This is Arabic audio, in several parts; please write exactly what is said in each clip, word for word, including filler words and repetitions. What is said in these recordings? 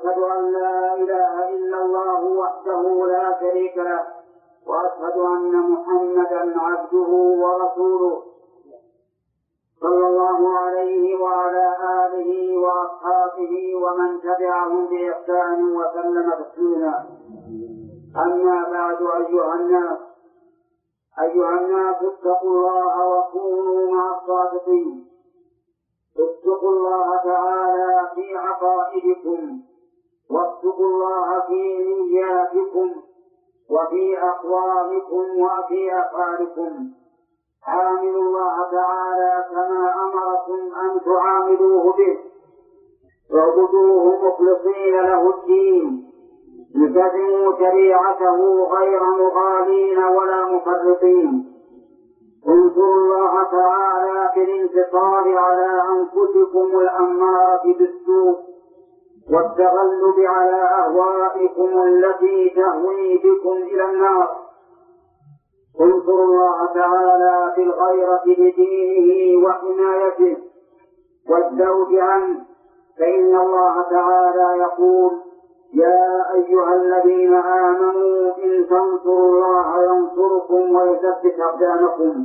وأشهد أن لا إله إلا الله وحده لا شريك له، وأشهد أن محمدا عبده ورسوله صلى الله عليه وعلى آله وأصحابه ومن تبعهم بإحسان وسلم تسليما. أما بعد، أيها الناس أيها الناس اتقوا الله وكونوا مع الصادقين. اتقوا الله تعالى في عقائدكم، واتقوا الله في نياتكم وفي أقوالكم وفي أفعالكم. عاملوا الله تعالى كما أمركم أن تعاملوه به، واعبدوه مخلصين له الدين، التزموا شريعته غير مغالين ولا مفرطين. انصروا الله تعالى بالانتصار على أنفسكم الأمارة بالسوء والتغلب على أهوائكم التي تهوي بكم إلى النار. انصروا الله تعالى بالغيرة بدينه وحمايته والذود عنه، فإن الله تعالى يقول: يا أيها الذين آمنوا إن تنصروا الله ينصركم ويثبت أقدامكم.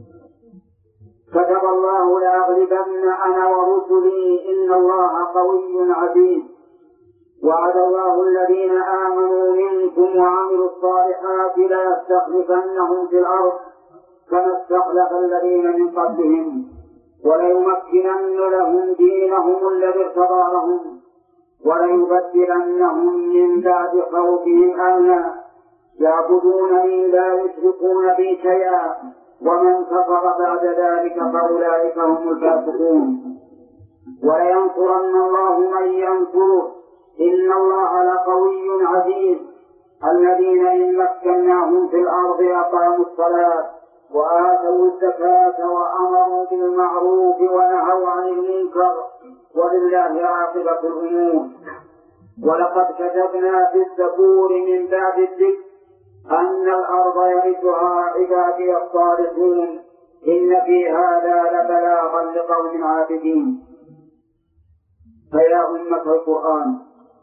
كتب الله: لأغلبن أنا ورسلي إن الله قوي عزيز. وعد الله الذين آمنوا منكم وعملوا الصالحات ليستخلفنهم في الأرض كما استخلف الذين من قبلهم، وليمكنن لهم دينهم الذي ارتضى لهم، وليبدلنهم من بعد خوفهم أمنا يعبدونني لا يشركون بي شيئا، ومن كفر بعد ذلك فأولئك هم الفاسقون. ولينصرن الله من ينصره إن الله لقوي عزيز. الذين إن مكناهم في الأرض أقاموا الصلاة وآتوا الزكاة وأمروا بالمعروف ونهوا عن المنكر، ولله عاقبة الأمور. ولقد كتبنا في الزبور من بعد الذكر أن الأرض يرثها عبادي الصالحون، إن في هذا لبلاغا لقوم عابدين. فيا أمة القرآن،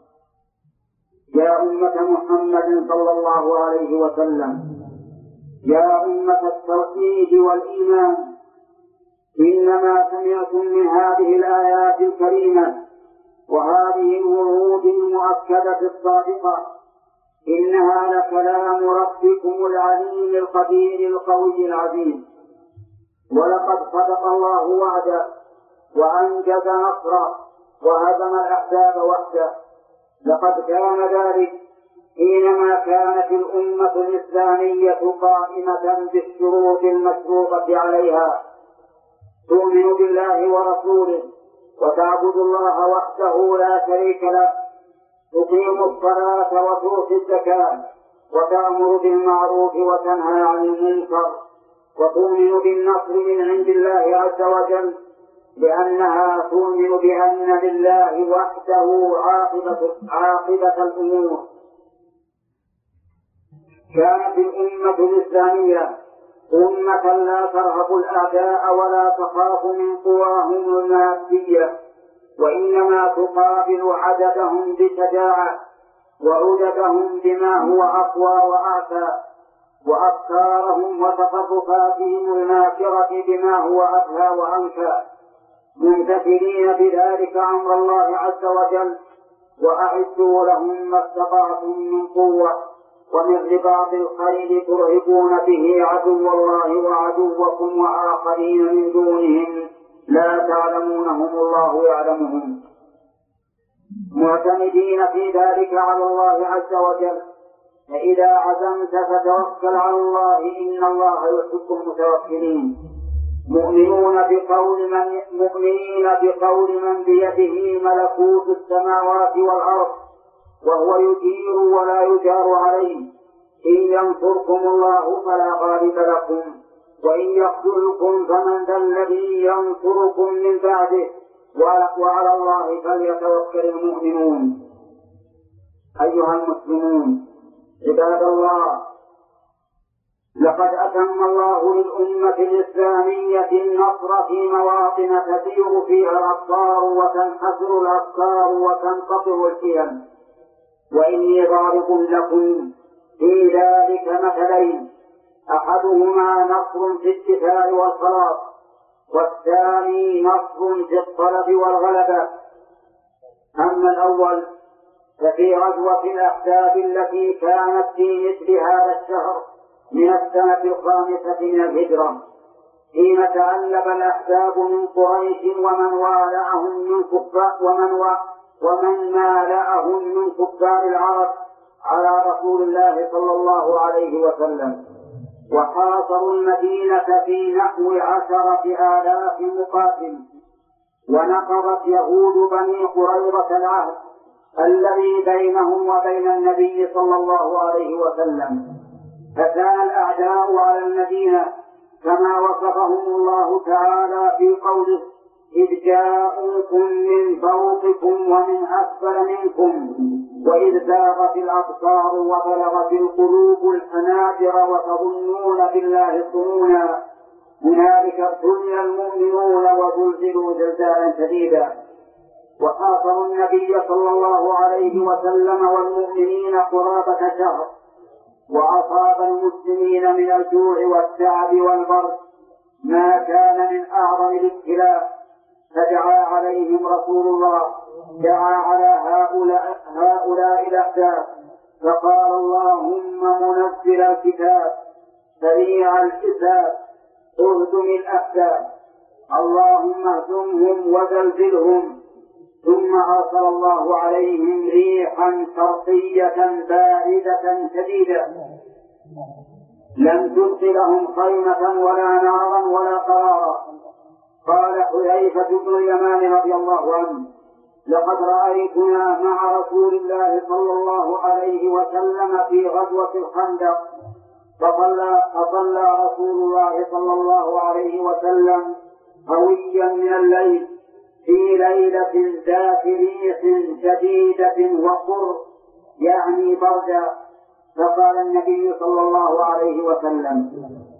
يا أمة محمد صلى الله عليه وسلم، يا أمة التوحيد والإيمان، إنما سمعتم من هذه الآيات الكريمة وهذه الوعود المؤكدة الصادقة إنها لكلام ربكم العليم القدير القوي العزيز. ولقد صدق الله وعده وأنجز نصره وهزم الأحزاب وحده. لقد كان ذلك حينما كانت الأمة الإسلامية قائمة بالشروط المشروطة عليها: تؤمن بالله ورسوله، وتعبد الله وحده لا شريك له، تقيم الصلاة وتؤتي الزكاة، وتأمر بالمعروف وتنهى عن المنكر، وتؤمن بالنصر من عند الله عز وجل، لأنها تؤمن بأن لله وحده عاقبة, عاقبة الأمور. كانت الأمة الإسلامية أمة لا ترهب الأعداء ولا تخاف من قواهم المادية، وإنما تقابل عددهم بشجاعة وعددهم بما هو أقوى وأعتى، وأفكارهم وتصرفاتهم الماكرة بما هو أبهى وأنكى، ممتثلين بذلك أمر الله عز وجل: وأعدوا لهم ما استطعتم من قوة ومن رباط الخيل ترهبون به عدو الله وعدوكم وآخرين من دونهم لا تعلمونهم الله يعلمهم، معتمدين في ذلك على الله عز وجل. فإذا عزمت فتوكل على الله، إن الله يحب المتوكلين. مؤمنون بقول من مؤمنين بقول من بيده ملكوت السماوات والأرض وهو يجير ولا يجار عليه. إن ينصركم الله فلا غالب لكم، وإن يخذلكم فمن ذا الذي ينصركم من بعده، وعلى الله فليتوكل المؤمنون. أيها المسلمون عباد الله، لقد أتم الله للأمة الإسلامية النصر في مواطن تسير فيها الأبصار وتنحسر الأفكار وتنقطع الكيان، وإني ضارب لكم في ذلك مثلين، أحدهما نصر في الدفاع والخلاص، والثاني نصر في الطلب والغلبة. أما الأول ففي غزوة الأحزاب التي كانت في مثل هذا الشهر من السنة الخامسة من الهجرة، حين تألب الأحزاب من قريش ومن والعهم من كفار ومن, و... ومن مالأهم من كفار العرب على رسول الله صلى الله عليه وسلم، وحاصروا المدينة في نحو عشرة آلاف مقاتل، ونقضت يهود بني قريظة العهد الذي بينهم وبين النبي صلى الله عليه وسلم، فكان الأعداء على المدينة كما وصفهم الله تعالى في قوله: إذ جاءوكم من فوقكم ومن أسفل منكم وإذ زاغت الأبصار وبلغت القلوب الحناجر وتظنون بالله الظنونا هنالك ابتلي المؤمنون وزلزلوا زلزالا شديدا. وحاصروا النبي صلى الله عليه وسلم والمؤمنين قرابة شهر، وأصاب المسلمين من الجوع والتعب والبرد ما كان من أعظم الابتلاء، فدعا عليهم رسول الله دعا على هؤلاء, هؤلاء الأحزاب فقال: اللهم منزل الكتاب سريع الحساب اهزم الأحزاب، اللهم اهزمهم وزلزلهم. ثم أرسل الله عليهم ريحا شرقية باردة شديدة لم تبق لهم خيمة ولا نارا ولا قرارا. قال حذيفة بن اليمان رضي الله عنه: لقد رأيتنا مع رسول الله صلى الله عليه وسلم في غزوة الخندق، فصلى, فصلى رسول الله صلى الله عليه وسلم قويا من الليل في ليلة ذات ريح شديدة وقر يعني بردا، فقال النبي صلى الله عليه وسلم: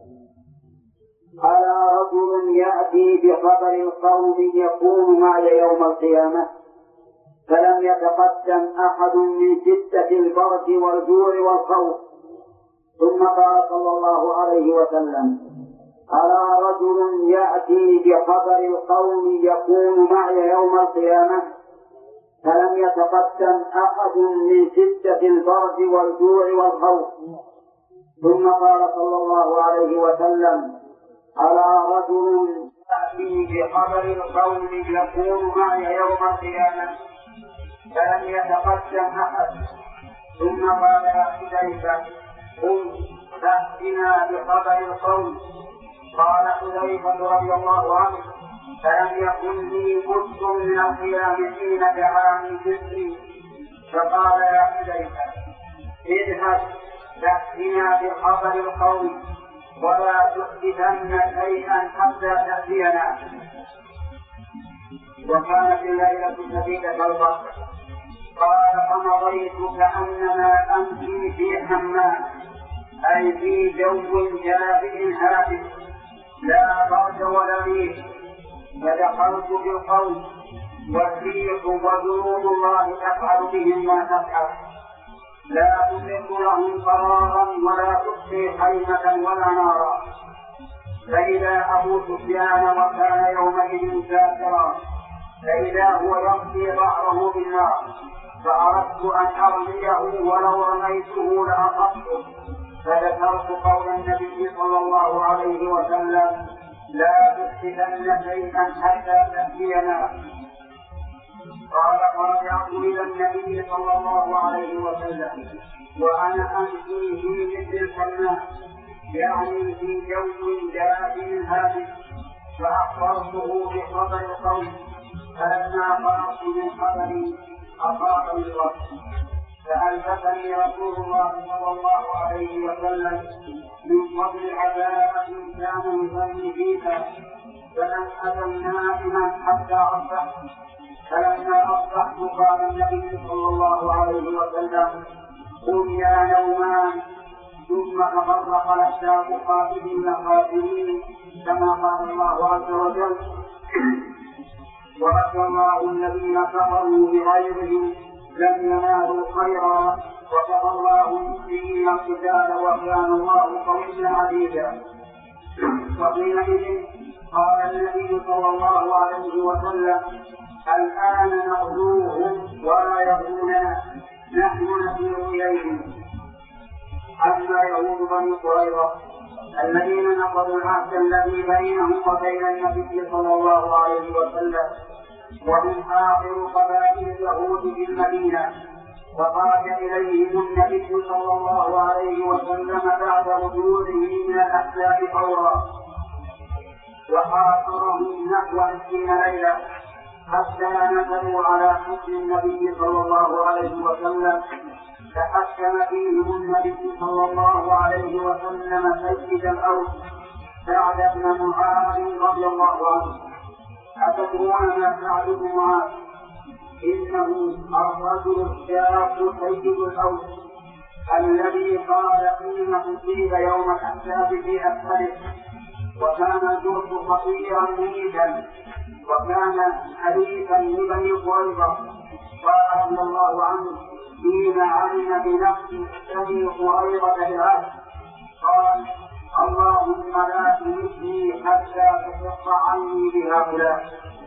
ألا رجل يأتي بخبر القوم يكون معي يوم القيامة؟ فلم يتقدم أحد من شدة البرد والجوع والخوف. ثم قال صلى الله عليه وسلم: ألا رجل يأتي بخبر القوم يكون معي يوم القيامة؟ فلم يتقدم أحد من شدة البرد والجوع والخوف. ثم قال صلى الله عليه وسلم: ألا رجل يأتي بخبر القوم يكون معي يوم القيامة؟ فلم يتقدم أحد. ثم قال: يا حذيفة قم فأتنا بخبر القوم. قال حذيفة رضي الله عنه: فلم يكن لي بد من القيام حين دعاني جسري، فقال: يا حذيفة اذهب فأتنا بخبر القوم ولا تحدثن شيئا حتى تأتينا. وكانت الليلة شديدة البرد. قال: فمضيت كأنما أمشي في حمام، أي في جو جافئ هادئ لا برد ولا ريح، فدخلت بالقوم والريح وجنود الله تفعل بهم ما تفعل، لا تملك لهم قرارا ولا تبقي خيمة ولا نارا. فإذا أبو سفيان وكان يومئذ كافرا، فإذا هو يغطي ظهره بالنار، فأردت أن أرميه ولو رميته لأصبته، فذكرت قول النبي صلى الله عليه وسلم: لا تحدثن شيئا حتى تأتينا. قال: فرجعت إلى النبي صلى الله عليه وسلم وأنا أمشي في مثل الحمام، يعني في جو جافئ هادئ، فأخبرته بخبر القوم، فلما فرغت من خبري أصابني الوقت، فألبسني رسول الله صلى الله عليه وسلم من فضل عذاب كان يصلي فيها، فلم أزل نائما حتى أصبحت. فلما أصبحت قال النبي صلى الله عليه وسلم: قم يا نومان ثم تفرق الأحزاب خاسرين خاسرين كما قال الله عز وجل: ورد الله الذين كفروا بغيرهم لم ينالوا خيرا وكفى الله المؤمنين القتال وكان الله قويا عزيزا. وحينئذ قال النبي صلى الله عليه وسلم: الآن نغزوهم ولا يغزوننا، نحن نسير إليهم. أما يهود بني قريظة الذين نقضوا العهد الذي بينهم وبين النبي صلى الله عليه وسلم، وهم آخر قبائل اليهود في المدينة، فخرج إليهم النبي صلى الله عليه وسلم بعد رجوعه من الأحزاب فورا، وحاصرهم نحو عشرين ليلة حتى نزلوا على حكم النبي صلى الله عليه وسلم، فحكم فيهم النبي صلى الله عليه وسلم سيد الأوس سعد بن معاذ رضي الله عنه. أتدرون ما سعد بن معاذ؟ إنه الرجل الشاب سيد الأوس الذي قال حين أصيب يوم الأحزاب في أسفله، وكان الجرح خطيرا ميتا، وكان حليفا لبني قريظة. قال رضي الله عنه حين علم بنفس بني قريظة بالعهد قال: اللهم لا تمسني حتى تحق عني بهؤلاء.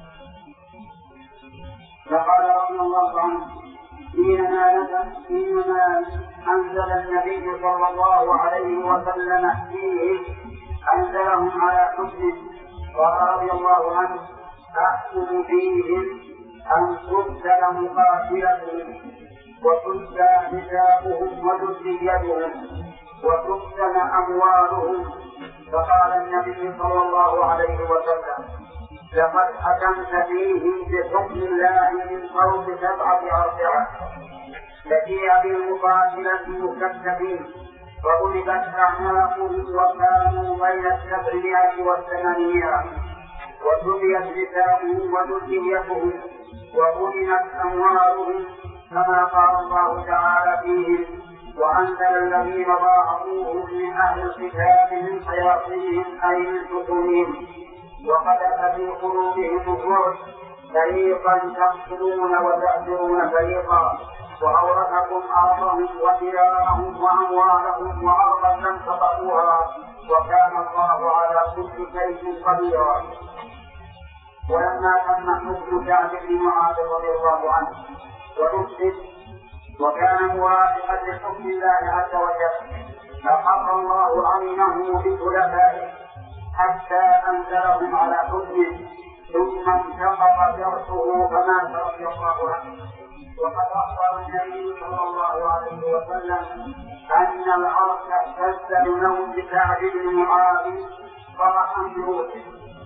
فقال رضي الله عنه حينما حينما أنزل النبي صلى الله عليه وسلم فيه أنزلهم على حكمه، قال رضي الله عنه: أحكم فيهم أن تقتل مقاتلتهم وتسلى حسابهم وذريتهم وتقتل أموالهم. فقال النبي صلى الله عليه وسلم: لقد حكمت فيهم بحكم الله من فوق سبعة أربعة. فجيء بالمقاتلة المكتفين فغلبت أعناقهم وكانوا بين السبعمائة والثمانمائة، وسبيت حسابهم وذريتهم وغنمت أموالهم كما قال الله تعالى فيهم: وأنزل الذين ظاهروهم من أهل الكتاب من صياصيهم أي من حكمهم وقذف في قلوبهم الرعب فريقا تقتلون وتأسرون فريقا، وأورثكم أرضهم وديارهم وأموالهم وأرضا لم تطئوها وكان الله على كل شيء قديرا. ولما تم حكم سعد بن معاذ رضي الله عنه ونفسه وكان موافقا لحكم الله عز وجل، فحق الله عينه بخلفائه حتى أنزلهم على حكمه، ثم انتقض درسه فمات رضي الله عنه. وقد أخبر النبي صلى الله عليه وسلم أن الأرض اهتزت بموت سعد بن معاذ فرحا بروحه.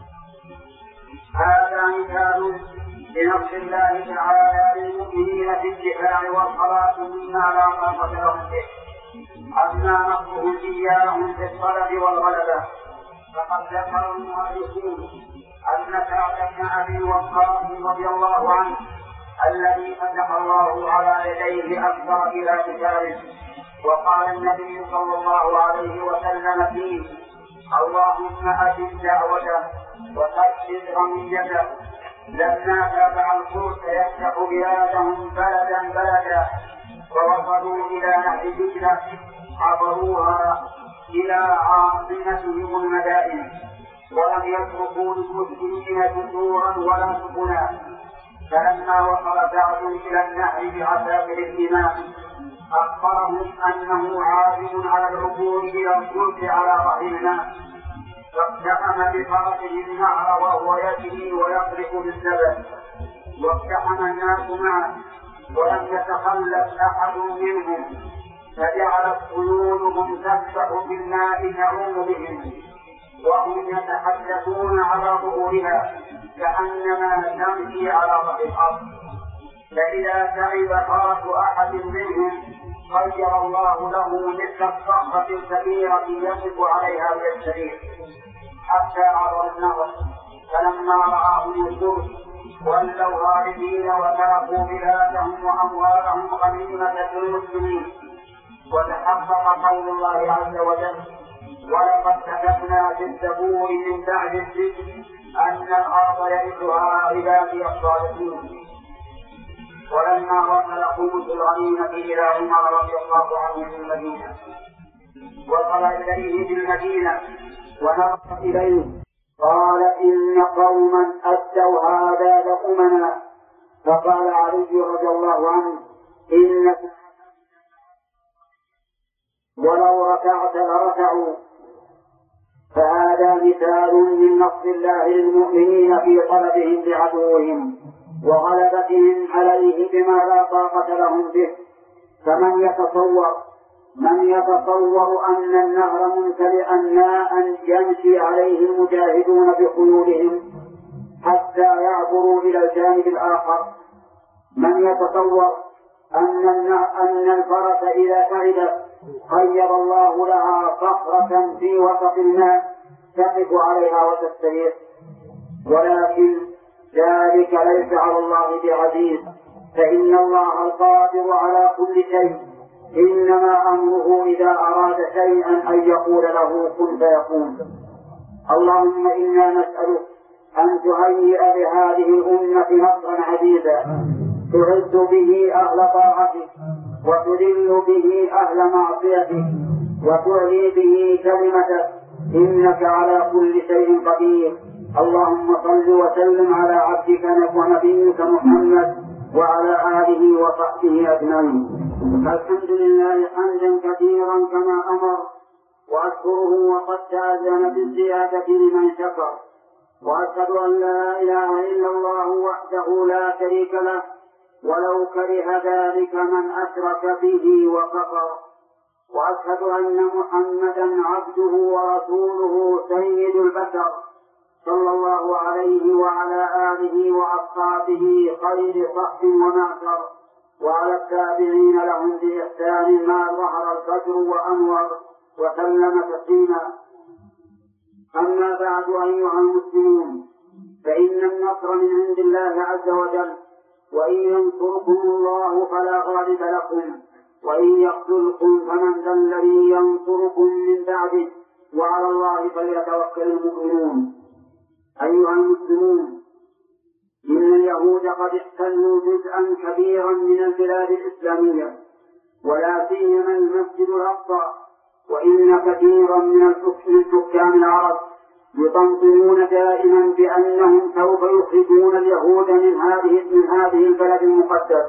هذا مثال بنصر الله تعالى للمؤمنين في الدفاع والصلاة مما لا طاقة لهم به، أما نصرهم إياهم في الطلب والغلبة. فقد ذكر المؤرخون أن سعد بن أبي وقاص رضي الله عنه الذي فتح الله على يديه أكثر إلى كتابه، وقال النبي صلى الله عليه وسلم فيه: اللهم أجب دعوته وثبت رميته. لما تابع الفرس يفتح بلادهم بلدا بلدا ووصلوا إلى نهر دجلة عبروها إلى عاصمتهم المدائن، ولم يتركوا للمسلمين جسورا ولا سكنا. فلما وصل سعد إلى النهر بعساكر الإمام أخبرهم أنه عازم على العبور إلى الجرف على ظهر الماء، فاقتحم بفرسه النهر وهو يجري ويضرب بالزبد، واقتحم الناس معه ولم يتخلف أحد منهم، فجعلت خيولهم تسبح بالماء تعوم بهم وهم يتحدثون على ظهورها كأنما تمشي على ظهر الأرض. فإذا تعب فرس أحد منهم غير الله له مثل الصخرة الكبيرة يقف عليها بالسرير حتى عبر النهر. فلما رآهم الفرس ولوا هاربين وتركوا بلادهم وأموالهم غنيمة للمسلمين. وتحقق قول الله عز وجل: ولقد كتبنا في الزبور من بعد الذكر أن الأرض يرثها عبادي الصالحين. ولما وصل خمس الغنيمة إلى عمر رضي الله عنه في المدينة وصل إليه في المدينة ونظر إليه قال: إن قوما أدوا هذا لأمنا. فقال علي رضي الله عنه: إن ولو ركعت لركعوا. فهذا مثال من نصر الله للمؤمنين في طلبهم لعدوهم وغلبتهم عليه بما لا طاقة لهم به. فمن يتصور من يتصور أن النهر ممتلئا ماء يمشي عليه المجاهدون بخيولهم حتى يعبروا إلى الجانب الآخر، من يتصور أن أن الفرس إذا تعبت خير الله لها صخرة في وسط الماء تقف عليها وتستريح. ولكن ذلك ليس على الله بعزيز، فإن الله القادر على كل شيء، إنما أمره إذا أراد شيئا أن يقول له كن فيكون. اللهم إنا نسألك أن تهيئ بهذه الأمة نصرا عزيزا تعز به أهل طاعتك وتذل به أهل معصيتك وتعلي به كلمتك، إنك على كل شيء قدير. اللهم صل وسلم على عبدك ونبيك محمد وعلى آله وصحبه أجمعين. الحمد لله حمدا كثيرا كما أمر، وأشكره وقد تأذن بالزيادة لمن شكر، وأشهد أن لا إله إلا الله وحده لا شريك له ولو كره ذلك من أشرك به وكفر، وأشهد أن محمدا عبده ورسوله سيد البشر صلى الله عليه وعلى آله وأصحابه خير صحب ومعشر، وعلى التابعين لهم بإحسان ما ظهر الفجر وأنور وسلم تسليما. أما بعد أيها المسلمون، فإن النصر من عند الله عز وجل، وإن ينصركم الله فلا غالب لكم، وإن يقتلكم فمن ذا الذي ينصركم من بعده، وعلى الله فليتوكل المؤمنون. أيها المسلمون، إن اليهود قد احتلوا جزءا كبيرا من البلاد الإسلامية، ولا سيما المسجد الأقصى، وإن كثيرا من الحكام العرب يطنطنون دائما بأنهم سوف يخرجون اليهود من هذه من هذه البلد المقدس،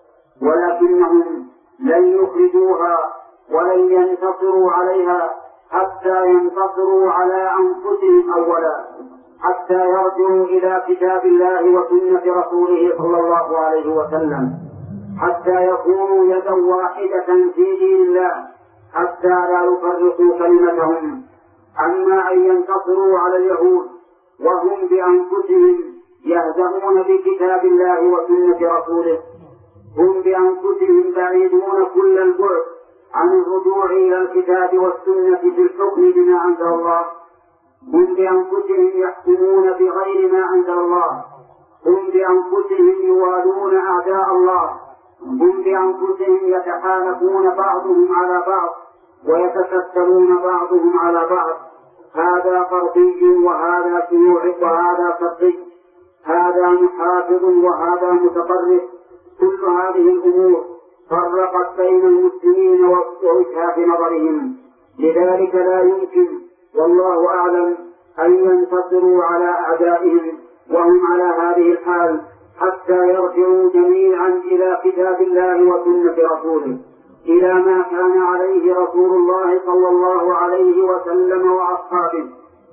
ولكنهم لن يخرجوها ولن ينتصروا عليها حتى ينتصروا على أنفسهم أولا، حتى يرجعوا إلى كتاب الله وسنة رسوله صلى الله عليه وسلم، حتى يكونوا يدا واحدة في دين الله، حتى لا يفرقوا كلمتهم. أما أن ينتصروا على اليهود وهم بأنفسهم يهزمون بكتاب الله وسنة رسوله، هم بأنفسهم بعيدون كل البعد عن الرجوع إلى الكتاب والسنة في الحكم بما أنزل الله، هم بأنفسهم يحكمون بغير ما أنزل الله، هم بأنفسهم يوالون أعداء الله، هم بأنفسهم يتحالفون بعضهم على بعض ويتكتلون بعضهم على بعض. هذا فردي وهذا شيوعي وهذا فردي، هذا محافظ وهذا متطرف. كل هذه الأمور فرقت بين المسلمين ووجهات نظرهم، لذلك لا يمكن والله أعلم أن ينتصروا على أعدائهم وهم على هذه الحال حتى يرجعوا جميعا إلى كتاب الله وسنة رسوله، إلى ما كان عليه رسول الله صلى الله عليه وسلم وأصحابه.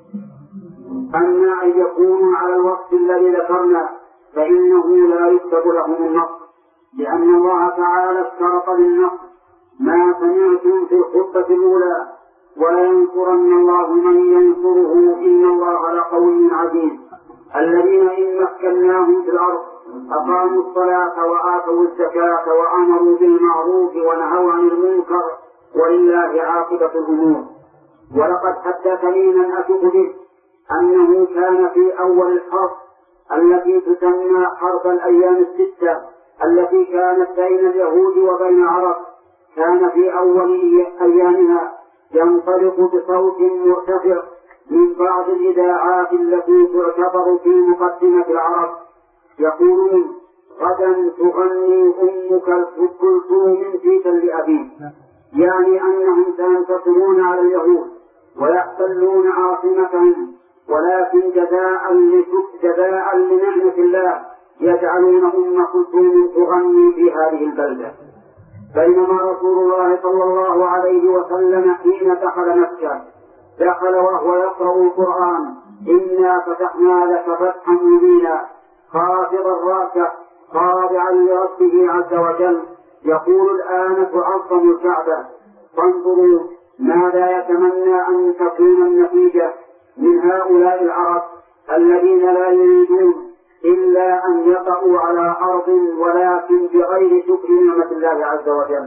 أما أن يكونوا على الوقت الذي ذكرنا فإنه لا يكتب لهم النصر، لأن الله تعالى اشترط للنصر ما سمعتم في الخطبة الأولى: ولينصرن الله من ينصره إن الله لقوي عزيز. الذين إن مكناهم في الأرض أقاموا الصلاة وآتوا الزكاة وأمروا بالمعروف ونهوا عن المنكر، ولله عاقبة الأمور. ولقد حدثني من أثق به أنه كان في أول الحرب التي تسمى حرب الأيام الستة التي كانت بين اليهود وبين العرب، كان في أول أيامها ينطلق بصوت مرتفع من بعض الإذاعات التي تعتبر في مقدمة العرب، يقولون: غدا تغني أمك كلثوم في تل أبيك، يعني أنهم سينتصرون على اليهود ويحتلون عاصمتهم، ولكن جزاء جزاء لنعمة الله يجعلون أم كلثوم تغني في هذه البلدة. بينما رسول الله صلى الله عليه وسلم حين دخل مكة دخل وهو يقرأ القرآن: إنا فتحنا لك فتحا مبينا، خافضا رأسه خاضعا لربه عز وجل، يقول: الآن تعظم الكعبة. فانظروا ماذا يتمنى أن تكون النتيجة من هؤلاء العرب الذين لا يريدون إلا أن يقعوا على أرض ولكن بغير شكر نعمة الله عز وجل،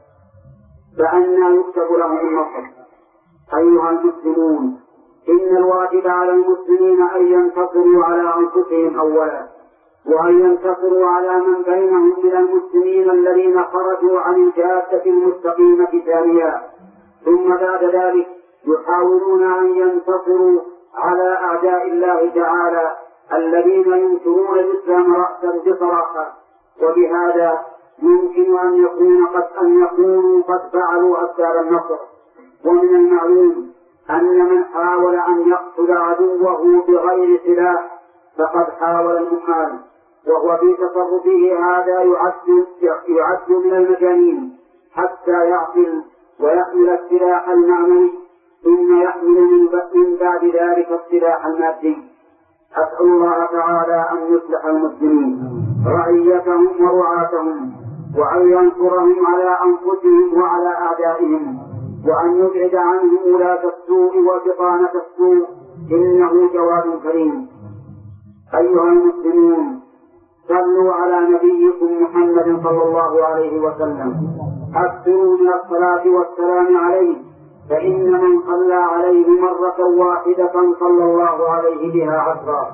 فأنى يكتب لهم النصر. أيها المسلمون، إن الواجب على المسلمين أن ينتصروا على أنفسهم أولا، وأن ينتصروا على من بينهم من المسلمين الذين خرجوا عن الجادة المستقيمة ثانيا، ثم بعد ذلك يحاولون أن ينتصروا على أعداء الله تعالى الذين ينكرون الإسلام رأسا بصراحة. وبهذا يمكن أن يكون قد أن يكونوا قد فعلوا أسباب النصر. ومن المعلوم أن من حاول أن يقتل عدوه بغير سلاح فقد حاول المحال، وهو في تصرفه هذا يعد, يعد من المجانين حتى يعقل ويحمل السلاح المعنوي ثم يحمل من بعد ذلك السلاح المادي. أسأل الله تعالى أن يصلح المسلمين رعيتهم ورعاتهم، وأن ينصرهم على أنفسهم وعلى أعدائهم، وأن يبعد عنهم ولاة السوء وبطانة السوء، إنه جواد كريم. أيها المسلمون، صلوا على نبيكم محمد صلى الله عليه وسلم، أكثروا من الصلاة والسلام عليه، فإن من صلى عليه مرة واحدة صلى الله عليه بها عشرا.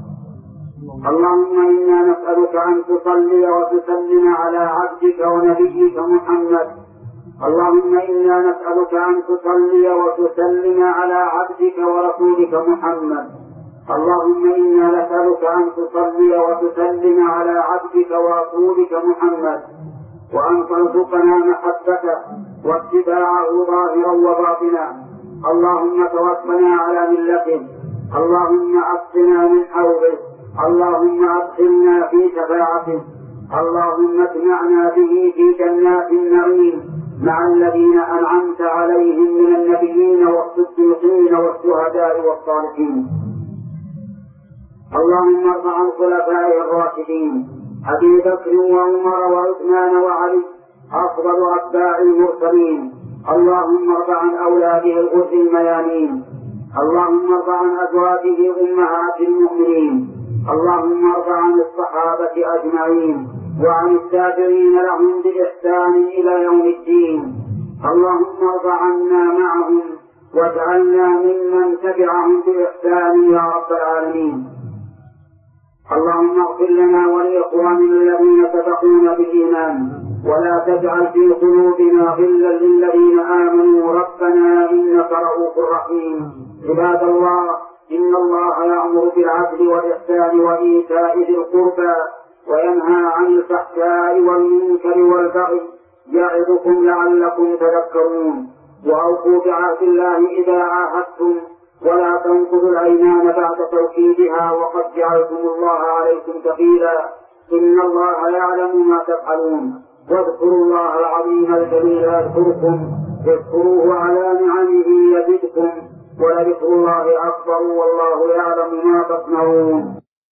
اللهم إنا نسألك أن تصلي وتسلم على عبدك ونبيك محمد. اللهم إنا نسألك أن تصلي وتسلم على عبدك ورسولك محمد. اللهم إنا نسألك أن تصلي وتسلم على عبدك ورسولك محمد، وأن ترزقنا محبته واتباعه ظاهرا وباطنا. اللهم توفنا على ملته، اللهم أسقنا من حوضه، اللهم أدخلنا في شفاعته، اللهم اجمعنا به في جنات النعيم مع الذين أنعمت عليهم من النبيين والصديقين والشهداء والصالحين. اللهم ارض عن الخلفاء الراشدين أبي بكر وعمر وعثمان وعلي أفضل أتباع المرسلين. اللهم ارض عن أولاده الغر الميامين. اللهم ارض عن أزواجه أمهات المؤمنين. اللهم ارض عن الصحابة أجمعين وعن التابعين لهم بإحسان إلى يوم الدين. اللهم ارض عنا معهم واجعلنا ممن تبعهم بإحسان يا رب العالمين. اللهم اغفر لنا ولإخواننا الذين سبقونا بالإيمان، ولا تجعل في قلوبنا غلا للذين آمنوا ربنا إنك رؤوف رحيم. عباد الله، إن الله يأمر بالعدل والإحسان وإيتاء ذي القربى وينهى عن الفحشاء والمنكر والبغي، يعظكم لعلكم تذكرون. وأوفوا بعهد الله إذا عاهدتم، ولا تنقضوا الأيمان بعد توكيدها وقد جعلتم الله عليكم كفيلا، إن الله يعلم ما تفعلون. واذكروا الله العظيم الجليل يذكركم، اذكروه على نعمه يزدكم، ولذكر الله أكبر والله يعلم ما تصنعون.